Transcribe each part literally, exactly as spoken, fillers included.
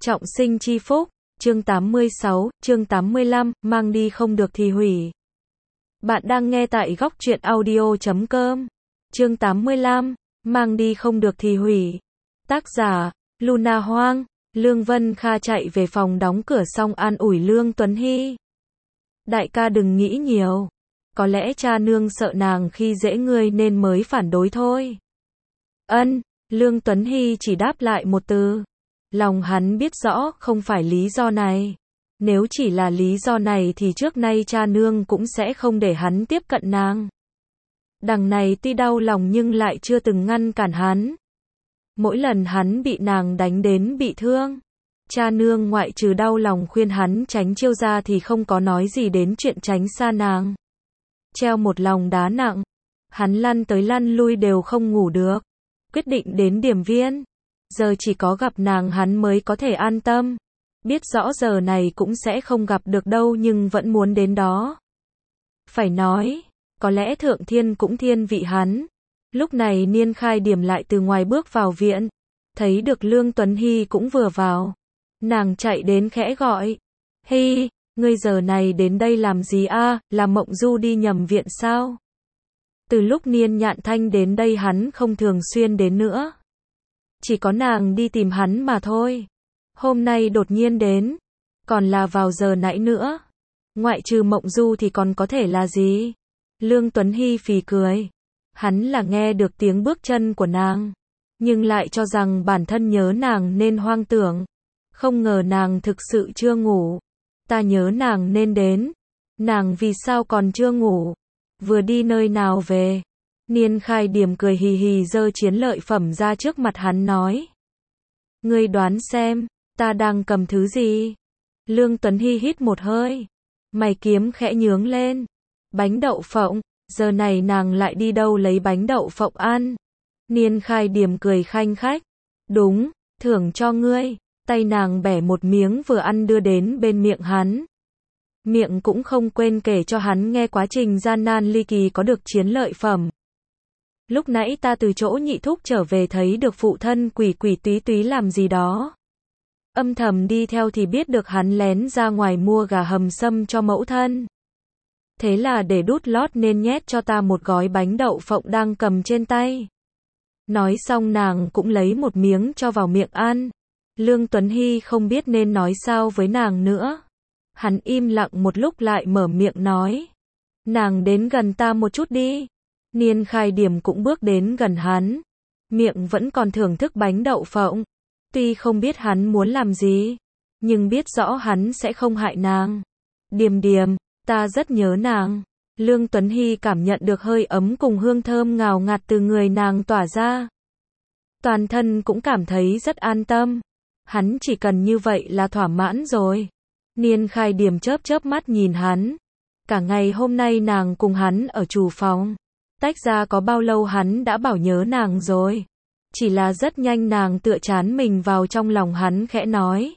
Trọng sinh chi phúc, chương tám mươi sáu, chương tám mươi lăm, mang đi không được thì hủy. Bạn đang nghe tại góc truyện audio chấm com. Chương tám mươi lăm, mang đi không được thì hủy. Tác giả, Luna Hoang. Lương Vân Kha chạy về phòng đóng cửa xong an ủi Lương Tuấn Hy. Đại ca đừng nghĩ nhiều. Có lẽ cha nương sợ nàng khi dễ ngươi nên mới phản đối thôi. Ân, Lương Tuấn Hy chỉ đáp lại một từ. Lòng hắn biết rõ không phải lý do này. Nếu chỉ là lý do này thì trước nay cha nương cũng sẽ không để hắn tiếp cận nàng. Đằng này tuy đau lòng nhưng lại chưa từng ngăn cản hắn. Mỗi lần hắn bị nàng đánh đến bị thương, cha nương ngoại trừ đau lòng khuyên hắn tránh chiêu ra thì không có nói gì đến chuyện tránh xa nàng. Treo một lòng đá nặng, hắn lăn tới lăn lui đều không ngủ được. Quyết định đến Điểm Viên. Giờ chỉ có gặp nàng hắn mới có thể an tâm. Biết rõ giờ này cũng sẽ không gặp được đâu nhưng vẫn muốn đến đó. Phải nói, có lẽ Thượng Thiên cũng thiên vị hắn. Lúc này Niên Khai Điểm lại từ ngoài bước vào viện. Thấy được Lương Tuấn Hy cũng vừa vào. Nàng chạy đến khẽ gọi. Hy, ngươi giờ này đến đây làm gì a? À, là Mộng Du đi nhầm viện sao? Từ lúc Niên Nhạn Thanh đến đây hắn không thường xuyên đến nữa. Chỉ có nàng đi tìm hắn mà thôi. Hôm nay đột nhiên đến. Còn là vào giờ nãy nữa. Ngoại trừ Mộng Du thì còn có thể là gì? Lương Tuấn Hy phì cười. Hắn là nghe được tiếng bước chân của nàng. Nhưng lại cho rằng bản thân nhớ nàng nên hoang tưởng. Không ngờ nàng thực sự chưa ngủ. Ta nhớ nàng nên đến. Nàng vì sao còn chưa ngủ? Vừa đi nơi nào về? Niên Khai Điểm cười hì hì giơ chiến lợi phẩm ra trước mặt hắn nói. Ngươi đoán xem, ta đang cầm thứ gì? Lương Tuấn Hy hít một hơi. Mày kiếm khẽ nhướng lên. Bánh đậu phộng, giờ này nàng lại đi đâu lấy bánh đậu phộng ăn? Niên Khai Điểm cười khanh khách. Đúng, thưởng cho ngươi. Tay nàng bẻ một miếng vừa ăn đưa đến bên miệng hắn. Miệng cũng không quên kể cho hắn nghe quá trình gian nan ly kỳ có được chiến lợi phẩm. Lúc nãy ta từ chỗ nhị thúc trở về thấy được phụ thân quỷ quỷ túy túy làm gì đó. Âm thầm đi theo thì biết được hắn lén ra ngoài mua gà hầm sâm cho mẫu thân. Thế là để đút lót nên nhét cho ta một gói bánh đậu phộng đang cầm trên tay. Nói xong nàng cũng lấy một miếng cho vào miệng ăn. Lương Tuấn Hy không biết nên nói sao với nàng nữa. Hắn im lặng một lúc lại mở miệng nói. Nàng đến gần ta một chút đi. Niên Khai Điểm cũng bước đến gần hắn. Miệng vẫn còn thưởng thức bánh đậu phộng. Tuy không biết hắn muốn làm gì, nhưng biết rõ hắn sẽ không hại nàng. Điềm Điềm, ta rất nhớ nàng. Lương Tuấn Hy cảm nhận được hơi ấm cùng hương thơm ngào ngạt từ người nàng tỏa ra. Toàn thân cũng cảm thấy rất an tâm. Hắn chỉ cần như vậy là thỏa mãn rồi. Niên Khai Điểm chớp chớp mắt nhìn hắn. Cả ngày hôm nay nàng cùng hắn ở chủ phòng. Tách ra có bao lâu hắn đã bảo nhớ nàng rồi. Chỉ là rất nhanh nàng tựa chán mình vào trong lòng hắn khẽ nói.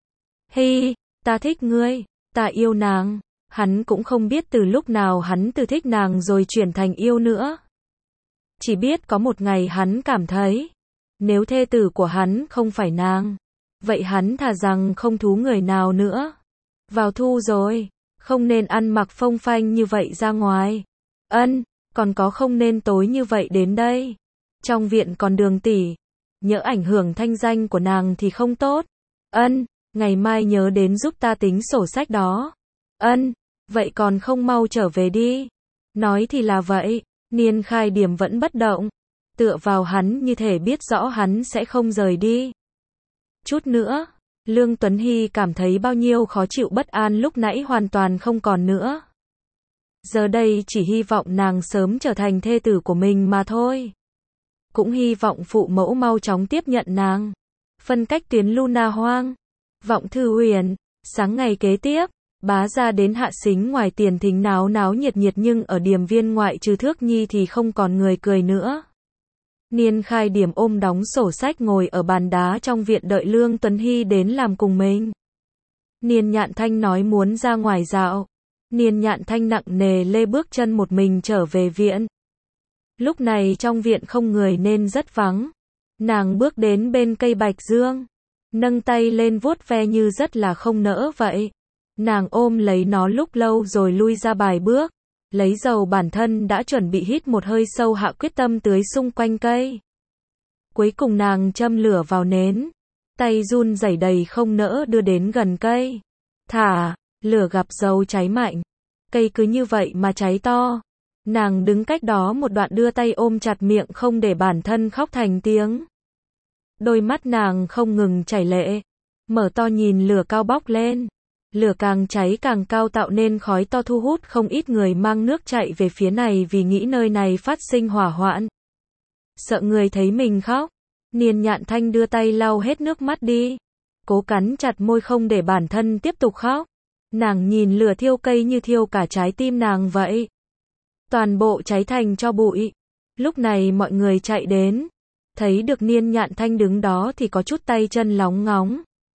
Hi, ta thích ngươi, ta yêu nàng. Hắn cũng không biết từ lúc nào hắn từ thích nàng rồi chuyển thành yêu nữa. Chỉ biết có một ngày hắn cảm thấy. Nếu thê tử của hắn không phải nàng. Vậy hắn thà rằng không thú người nào nữa. Vào thu rồi, không nên ăn mặc phông phanh như vậy ra ngoài. Ân, còn có không nên tối như vậy đến đây. Trong viện còn Đường tỷ. Nhỡ ảnh hưởng thanh danh của nàng thì không tốt. Ân, ngày mai nhớ đến giúp ta tính sổ sách đó. Ân, vậy còn không mau trở về đi. Nói thì là vậy, Niên Khai Điểm vẫn bất động. Tựa vào hắn như thể biết rõ hắn sẽ không rời đi. Chút nữa, Lương Tuấn Hy cảm thấy bao nhiêu khó chịu bất an lúc nãy hoàn toàn không còn nữa. Giờ đây chỉ hy vọng nàng sớm trở thành thê tử của mình mà thôi. Cũng hy vọng phụ mẫu mau chóng tiếp nhận nàng. Phân cách tuyến Luna Hoang. Vọng Thư Huyền. Sáng ngày kế tiếp, bá ra đến Hạ Sính ngoài tiền thính náo náo nhiệt nhiệt nhưng ở Điểm Viên ngoại trừ Thước Nhi thì không còn người cười nữa. Niên Khai Điểm ôm đóng sổ sách ngồi ở bàn đá trong viện đợi Lương Tuấn Hy đến làm cùng mình. Niên Nhạn Thanh nói muốn ra ngoài dạo. Niên Nhạn Thanh nặng nề lê bước chân một mình trở về viện. Lúc này trong viện không người nên rất vắng. Nàng bước đến bên cây bạch dương. nâng tay lên vuốt ve như rất là không nỡ vậy. Nàng ôm lấy nó lúc lâu rồi lui ra vài bước, lấy dầu bản thân đã chuẩn bị hít một hơi sâu hạ quyết tâm tưới xung quanh cây. Cuối cùng nàng châm lửa vào nến, tay run rẩy đầy không nỡ đưa đến gần cây. Thả, lửa gặp dầu cháy mạnh, cây cứ như vậy mà cháy to. Nàng đứng cách đó một đoạn đưa tay ôm chặt miệng không để bản thân khóc thành tiếng. Đôi mắt nàng không ngừng chảy lệ, mở to nhìn lửa cao bốc lên. Lửa càng cháy càng cao tạo nên khói to thu hút không ít người mang nước chạy về phía này vì nghĩ nơi này phát sinh hỏa hoạn. Sợ người thấy mình khóc, Niên Nhạn Thanh đưa tay lau hết nước mắt đi, cố cắn chặt môi không để bản thân tiếp tục khóc. Nàng nhìn lửa thiêu cây như thiêu cả trái tim nàng vậy. Toàn bộ cháy thành tro bụi. Lúc này mọi người chạy đến, thấy được Niên Nhạn Thanh đứng đó thì có chút tay chân lóng ngóng.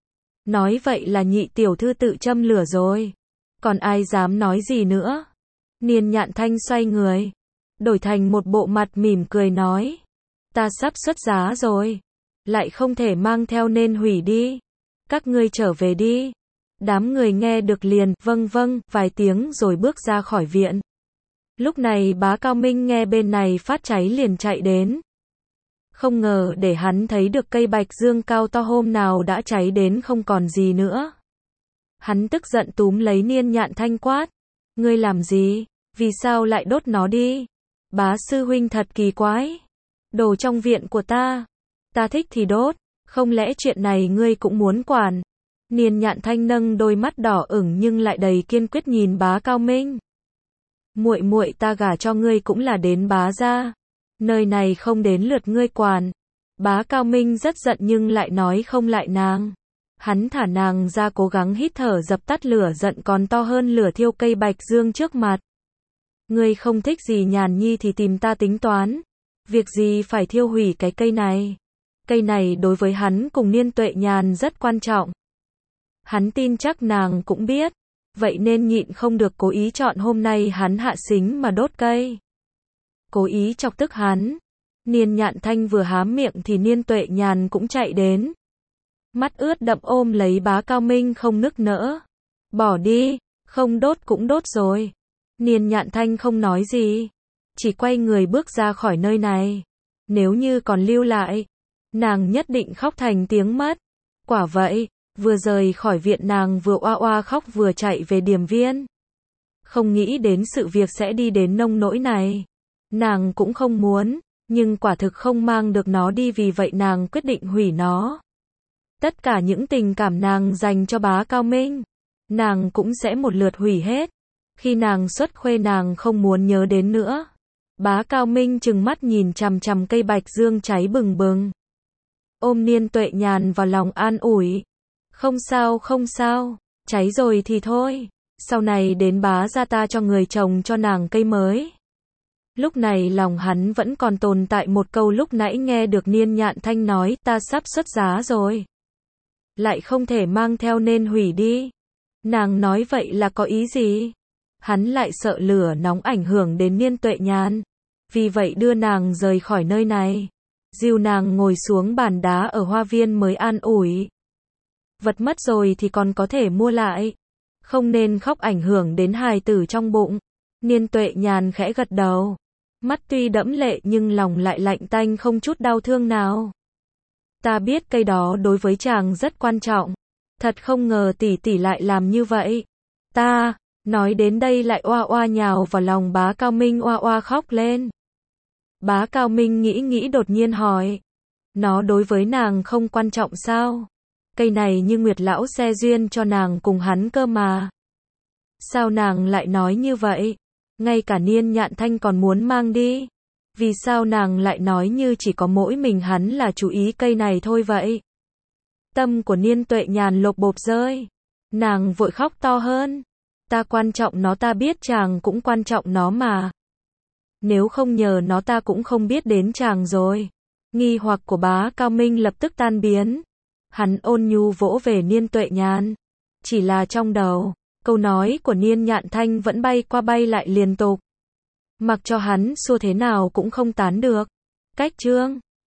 Nói vậy là nhị tiểu thư tự châm lửa rồi. Còn ai dám nói gì nữa? Niên Nhạn Thanh xoay người, đổi thành một bộ mặt mỉm cười nói. Ta sắp xuất giá rồi, lại không thể mang theo nên hủy đi. Các ngươi trở về đi. Đám người nghe được liền, vâng vâng, vài tiếng rồi bước ra khỏi viện. Lúc này bá Cao Minh nghe bên này phát cháy liền chạy đến. Không ngờ để hắn thấy được cây bạch dương cao to hôm nào đã cháy đến không còn gì nữa. Hắn tức giận túm lấy Niên Nhạn Thanh quát. Ngươi làm gì? Vì sao lại đốt nó đi? Bá sư huynh thật kỳ quái. Đồ trong viện của ta. Ta thích thì đốt. Không lẽ chuyện này ngươi cũng muốn quản? Niên Nhạn Thanh nâng đôi mắt đỏ ửng nhưng lại đầy kiên quyết nhìn bá Cao Minh. Muội muội ta gả cho ngươi cũng là đến bá gia. Nơi này không đến lượt ngươi quản. Bá Cao Minh rất giận nhưng lại nói không lại nàng. Hắn thả nàng ra cố gắng hít thở dập tắt lửa giận còn to hơn lửa thiêu cây bạch dương trước mặt. Ngươi không thích gì Nhàn Nhi thì tìm ta tính toán. Việc gì phải thiêu hủy cái cây này. Cây này đối với hắn cùng Niên Tuệ Nhàn rất quan trọng. Hắn tin chắc nàng cũng biết. Vậy nên nhịn không được cố ý chọn hôm nay hắn hạ xính mà đốt cây. Cố ý chọc tức hắn. Niên Nhạn Thanh vừa hám miệng thì Niên Tuệ Nhàn cũng chạy đến. Mắt ướt đẫm ôm lấy bá Cao Minh không nức nỡ. Bỏ đi, không đốt cũng đốt rồi. Niên Nhạn Thanh không nói gì, chỉ quay người bước ra khỏi nơi này. Nếu như còn lưu lại, nàng nhất định khóc thành tiếng mất. Quả vậy, vừa rời khỏi viện nàng vừa oa oa khóc vừa chạy về Điềm Viên. Không nghĩ đến sự việc sẽ đi đến nông nỗi này. Nàng cũng không muốn, nhưng quả thực không mang được nó đi vì vậy nàng quyết định hủy nó. Tất cả những tình cảm nàng dành cho bá Cao Minh, nàng cũng sẽ một lượt hủy hết. Khi nàng xuất khuê nàng không muốn nhớ đến nữa. Bá Cao Minh trừng mắt nhìn chằm chằm cây bạch dương cháy bừng bừng. Ôm Niên Tuệ Nhàn vào lòng an ủi. Không sao không sao, cháy rồi thì thôi. Sau này đến bá gia ta cho người trồng cho nàng cây mới. Lúc này lòng hắn vẫn còn tồn tại một câu lúc nãy nghe được Niên Nhạn Thanh nói ta sắp xuất giá rồi. Lại không thể mang theo nên hủy đi. Nàng nói vậy là có ý gì? Hắn lại sợ lửa nóng ảnh hưởng đến Niên Tuệ Nhàn. Vì vậy đưa nàng rời khỏi nơi này. Dìu nàng ngồi xuống bàn đá ở hoa viên mới an ủi. Vật mất rồi thì còn có thể mua lại. Không nên khóc ảnh hưởng đến hài tử trong bụng. Niên Tuệ Nhàn khẽ gật đầu. Mắt tuy đẫm lệ nhưng lòng lại lạnh tanh không chút đau thương nào. Ta biết cây đó đối với chàng rất quan trọng. Thật không ngờ tỷ tỷ lại làm như vậy. Ta, nói đến đây lại oa oa nhào vào lòng bá Cao Minh oa oa khóc lên. Bá Cao Minh nghĩ nghĩ đột nhiên hỏi. Nó đối với nàng không quan trọng sao? Cây này như Nguyệt lão xe duyên cho nàng cùng hắn cơ mà. Sao nàng lại nói như vậy? Ngay cả Niên Nhạn Thanh còn muốn mang đi. Vì sao nàng lại nói như chỉ có mỗi mình hắn là chú ý cây này thôi vậy? Tâm của Niên Tuệ Nhàn lột bột rơi. Nàng vội khóc to hơn. Ta quan trọng nó, ta biết chàng cũng quan trọng nó mà. Nếu không nhờ nó ta cũng không biết đến chàng rồi. Nghi hoặc của bá Cao Minh lập tức tan biến. Hắn ôn nhu vỗ về Niên Tuệ Nhàn. Chỉ là trong đầu, câu nói của Niên Nhạn Thanh vẫn bay qua bay lại liên tục. Mặc cho hắn xua thế nào cũng không tán được. Cách chương